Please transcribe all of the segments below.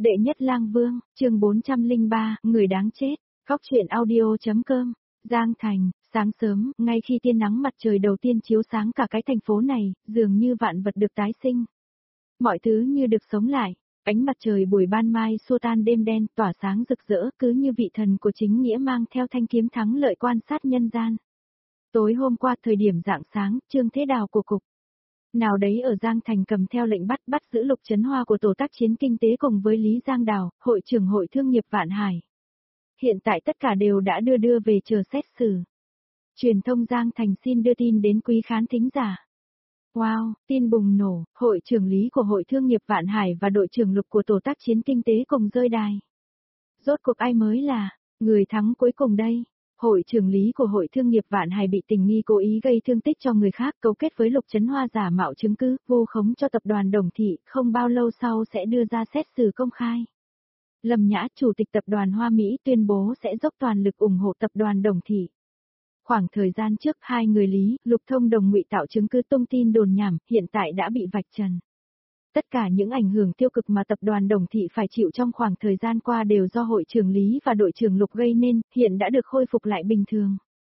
Đệ nhất lang vương, chương 403, người đáng chết, Khóc chuyện audio.com, Giang Thành, sáng sớm, ngay khi tia nắng mặt trời đầu tiên chiếu sáng cả cái thành phố này, dường như vạn vật được tái sinh. Mọi thứ như được sống lại, ánh mặt trời buổi ban mai xua tan đêm đen tỏa sáng rực rỡ cứ như vị thần của chính nghĩa mang theo thanh kiếm thắng lợi quan sát nhân gian. Tối hôm qua thời điểm rạng sáng, Trương Thế Đào của cục nào đấy ở Giang Thành cầm theo lệnh bắt giữ Lục Chấn Hoa của Tổ tác chiến kinh tế cùng với Lý Giang Đào, hội trưởng hội thương nghiệp Vạn Hải. Hiện tại tất cả đều đã đưa về chờ xét xử. Truyền thông Giang Thành xin đưa tin đến quý khán thính giả. Wow, tin bùng nổ, hội trưởng Lý của hội thương nghiệp Vạn Hải và đội trưởng Lục của Tổ tác chiến kinh tế cùng rơi đài. Rốt cuộc ai mới là người thắng cuối cùng đây? Hội trưởng Lý của hội thương nghiệp Vạn Hải bị tình nghi cố ý gây thương tích cho người khác, cấu kết với Lục Chấn Hoa giả mạo chứng cứ, vu khống cho tập đoàn Đồng Thị, không bao lâu sau sẽ đưa ra xét xử công khai. Lâm Nhã, chủ tịch tập đoàn Hoa Mỹ tuyên bố sẽ dốc toàn lực ủng hộ tập đoàn Đồng Thị. Khoảng thời gian trước, hai người Lý, Lục thông đồng ngụy tạo chứng cứ tung tin đồn nhảm, hiện tại đã bị vạch trần. Tất cả những ảnh hưởng tiêu cực mà tập đoàn Đồng Thị phải chịu trong khoảng thời gian qua đều do hội trưởng Lý và đội trưởng Lục gây nên, hiện đã được khôi phục lại bình thường.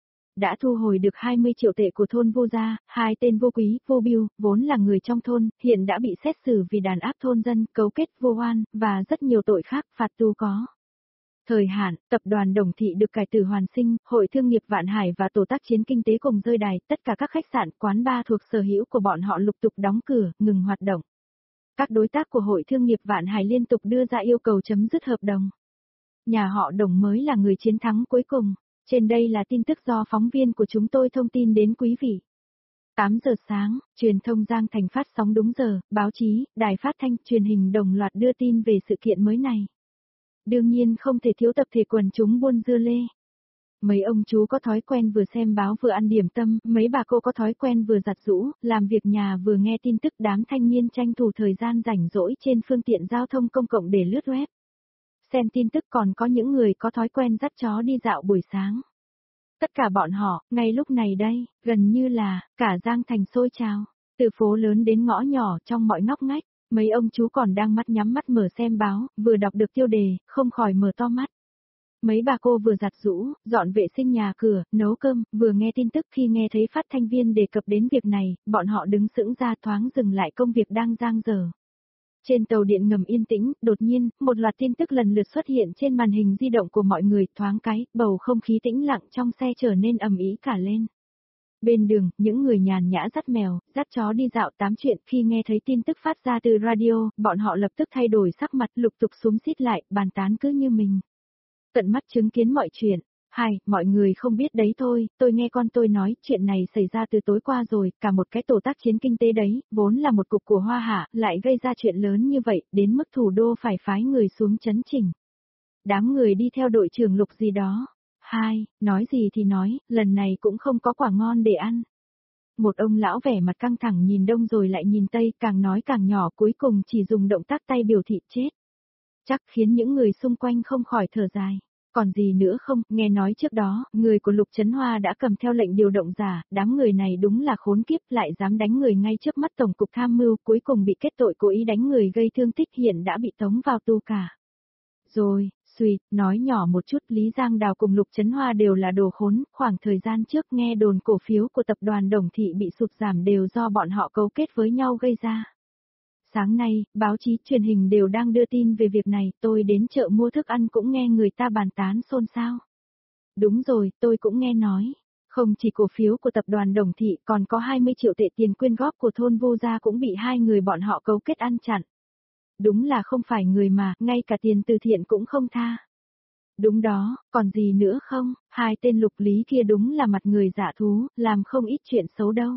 Đã thu hồi được 20 triệu tệ của thôn Vô Gia, hai tên Vô Quý, Vô Biêu, vốn là người trong thôn, hiện đã bị xét xử vì đàn áp thôn dân, cấu kết vô oan, và rất nhiều tội khác, phạt tù có. Thời hạn, tập đoàn Đồng Thị được cải tử hoàn sinh, hội thương nghiệp Vạn Hải và Tổ tác chiến kinh tế cùng rơi đài, tất cả các khách sạn, quán bar thuộc sở hữu của bọn họ lục tục đóng cửa, ngừng hoạt động. Các đối tác của hội thương nghiệp Vạn Hải liên tục đưa ra yêu cầu chấm dứt hợp đồng. Nhà họ Đồng mới là người chiến thắng cuối cùng. Trên đây là tin tức do phóng viên của chúng tôi thông tin đến quý vị. 8 giờ sáng, truyền thông Giang Thành phát sóng đúng giờ, báo chí, đài phát thanh, truyền hình đồng loạt đưa tin về sự kiện mới này. Đương nhiên không thể thiếu tập thể quần chúng buôn dưa lê. Mấy ông chú có thói quen vừa xem báo vừa ăn điểm tâm, mấy bà cô có thói quen vừa giặt giũ, làm việc nhà vừa nghe tin tức, đám thanh niên tranh thủ thời gian rảnh rỗi trên phương tiện giao thông công cộng để lướt web. Xem tin tức, còn có những người có thói quen dắt chó đi dạo buổi sáng. Tất cả bọn họ, ngay lúc này đây, gần như là, cả Giang Thành sôi trào, từ phố lớn đến ngõ nhỏ trong mọi ngóc ngách, mấy ông chú còn đang mắt nhắm mắt mở xem báo, vừa đọc được tiêu đề, không khỏi mở to mắt. Mấy bà cô vừa giặt giũ, dọn vệ sinh nhà cửa, nấu cơm, vừa nghe tin tức. Khi nghe thấy phát thanh viên đề cập đến việc này, bọn họ đứng sững ra thoáng dừng lại công việc đang dang dở. Trên tàu điện ngầm yên tĩnh, đột nhiên, một loạt tin tức lần lượt xuất hiện trên màn hình di động của mọi người, thoáng cái, bầu không khí tĩnh lặng trong xe trở nên ầm ĩ cả lên. Bên đường, những người nhàn nhã dắt mèo, dắt chó đi dạo tám chuyện, khi nghe thấy tin tức phát ra từ radio, bọn họ lập tức thay đổi sắc mặt, lục tục xúm xít lại, bàn tán cứ như mình tận mắt chứng kiến mọi chuyện. Mọi người không biết đấy thôi, tôi nghe con tôi nói, chuyện này xảy ra từ tối qua rồi, cả một cái tổ tác chiến kinh tế đấy, vốn là một cục của Hoa Hạ, lại gây ra chuyện lớn như vậy, đến mức thủ đô phải phái người xuống chấn chỉnh. Đám người đi theo đội trưởng Lục gì đó. Nói gì thì nói, lần này cũng không có quả ngon để ăn. Một ông lão vẻ mặt căng thẳng nhìn đông rồi lại nhìn tây, càng nói càng nhỏ, cuối cùng chỉ dùng động tác tay biểu thị chết. Chắc khiến những người xung quanh không khỏi thở dài. Còn gì nữa không, nghe nói trước đó, người của Lục Chấn Hoa đã cầm theo lệnh điều động giả, đám người này đúng là khốn kiếp, lại dám đánh người ngay trước mắt Tổng cục Tham mưu, cuối cùng bị kết tội cố ý đánh người gây thương tích, hiện đã bị tống vào tù cả. Rồi, nói nhỏ một chút, Lý Giang Đào cùng Lục Chấn Hoa đều là đồ khốn, khoảng thời gian trước nghe đồn cổ phiếu của tập đoàn Đồng Thị bị sụt giảm đều do bọn họ cấu kết với nhau gây ra. Sáng nay, báo chí, truyền hình đều đang đưa tin về việc này, tôi đến chợ mua thức ăn cũng nghe người ta bàn tán xôn xao. Đúng rồi, tôi cũng nghe nói, không chỉ cổ phiếu của tập đoàn Đồng Thị, còn có 20 triệu tệ tiền quyên góp của thôn Vô Gia cũng bị hai người bọn họ cấu kết ăn chặn. Đúng là không phải người mà, ngay cả tiền từ thiện cũng không tha. Đúng đó, còn gì nữa không, hai tên Lục Lý kia đúng là mặt người dạ thú, làm không ít chuyện xấu đâu.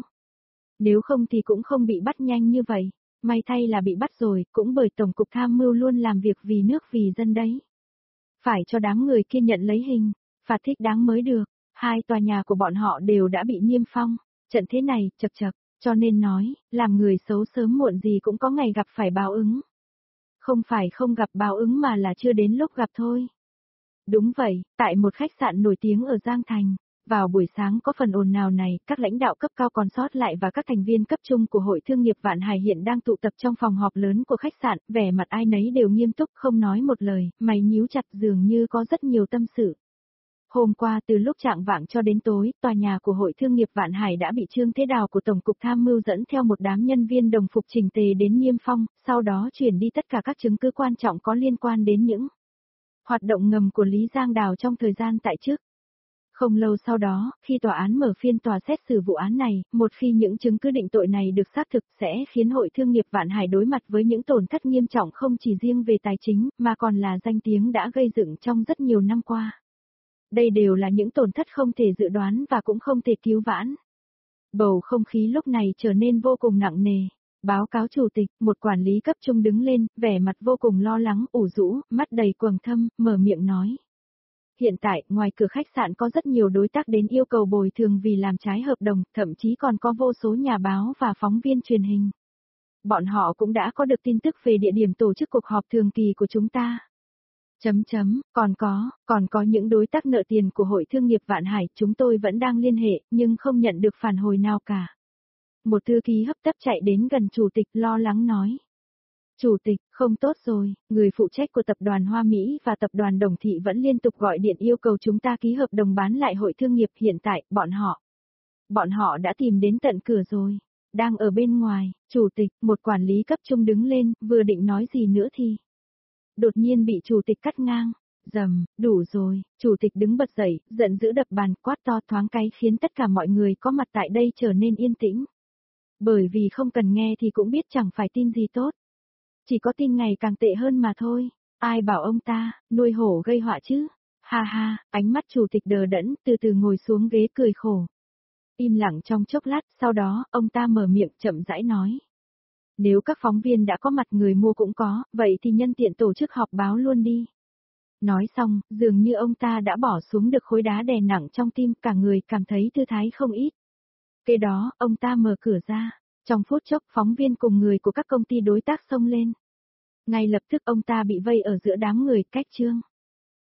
Nếu không thì cũng không bị bắt nhanh như vậy. May thay là bị bắt rồi, cũng bởi Tổng cục Tham mưu luôn làm việc vì nước vì dân đấy. Phải cho đám người kia nhận lấy hình, phạt thích đáng mới được. Hai tòa nhà của bọn họ đều đã bị niêm phong. Trận thế này, chật, cho nên nói, làm người xấu sớm muộn gì cũng có ngày gặp phải báo ứng. Không phải không gặp báo ứng mà là chưa đến lúc gặp thôi. Đúng vậy, tại một khách sạn nổi tiếng ở Giang Thành, Vào buổi sáng có phần ồn ào này, các lãnh đạo cấp cao còn sót lại và các thành viên cấp trung của Hội Thương nghiệp Vạn Hải hiện đang tụ tập trong phòng họp lớn của khách sạn, vẻ mặt ai nấy đều nghiêm túc không nói một lời, mày nhíu chặt dường như có rất nhiều tâm sự. Hôm qua từ lúc chạng vạng cho đến tối, tòa nhà của Hội Thương nghiệp Vạn Hải đã bị Trương Thế Đào của Tổng cục Tham mưu dẫn theo một đám nhân viên đồng phục chỉnh tề đến Niêm Phong, sau đó chuyển đi tất cả các chứng cứ quan trọng có liên quan đến những hoạt động ngầm của Lý Giang Đào trong thời gian tại chức. Không lâu sau đó, khi tòa án mở phiên tòa xét xử vụ án này, một khi những chứng cứ định tội này được xác thực sẽ khiến Hội Thương nghiệp Vạn Hải đối mặt với những tổn thất nghiêm trọng không chỉ riêng về tài chính, mà còn là danh tiếng đã gây dựng trong rất nhiều năm qua. Đây đều là những tổn thất không thể dự đoán và cũng không thể cứu vãn. Bầu không khí lúc này trở nên vô cùng nặng nề. Báo cáo chủ tịch, một quản lý cấp trung đứng lên, vẻ mặt vô cùng lo lắng, ủ rũ, mắt đầy quầng thâm, mở miệng nói. Hiện tại, ngoài cửa khách sạn có rất nhiều đối tác đến yêu cầu bồi thường vì làm trái hợp đồng, thậm chí còn có vô số nhà báo và phóng viên truyền hình. Bọn họ cũng đã có được tin tức về địa điểm tổ chức cuộc họp thường kỳ của chúng ta. Còn có những đối tác nợ tiền của Hội Thương nghiệp Vạn Hải, chúng tôi vẫn đang liên hệ, nhưng không nhận được phản hồi nào cả. Một thư ký hấp tấp chạy đến gần chủ tịch lo lắng nói. Chủ tịch, không tốt rồi, người phụ trách của tập đoàn Hoa Mỹ và tập đoàn Đồng Thị vẫn liên tục gọi điện yêu cầu chúng ta ký hợp đồng bán lại Hội Thương nghiệp, hiện tại, bọn họ đã tìm đến tận cửa rồi, đang ở bên ngoài. Chủ tịch, một quản lý cấp trung đứng lên, vừa định nói gì nữa thì đột nhiên bị chủ tịch cắt ngang. Đủ rồi, chủ tịch đứng bật dậy, giận dữ đập bàn, quát to thoáng cái khiến tất cả mọi người có mặt tại đây trở nên yên tĩnh. Bởi vì không cần nghe thì cũng biết chẳng phải tin gì tốt. Chỉ có tin ngày càng tệ hơn mà thôi. Ai bảo ông ta, nuôi hổ gây họa chứ? Ha ha, ánh mắt chủ tịch đờ đẫn, từ từ ngồi xuống ghế cười khổ. Im lặng trong chốc lát, sau đó, ông ta mở miệng chậm rãi nói. Nếu các phóng viên đã có mặt người mua cũng có, vậy thì nhân tiện tổ chức họp báo luôn đi. Nói xong, dường như ông ta đã bỏ xuống được khối đá đè nặng trong tim, cả người cảm thấy thư thái không ít. Kế đó, ông ta mở cửa ra. Trong phút chốc, phóng viên cùng người của các công ty đối tác xông lên. Ngay lập tức ông ta bị vây ở giữa đám người, cách Trương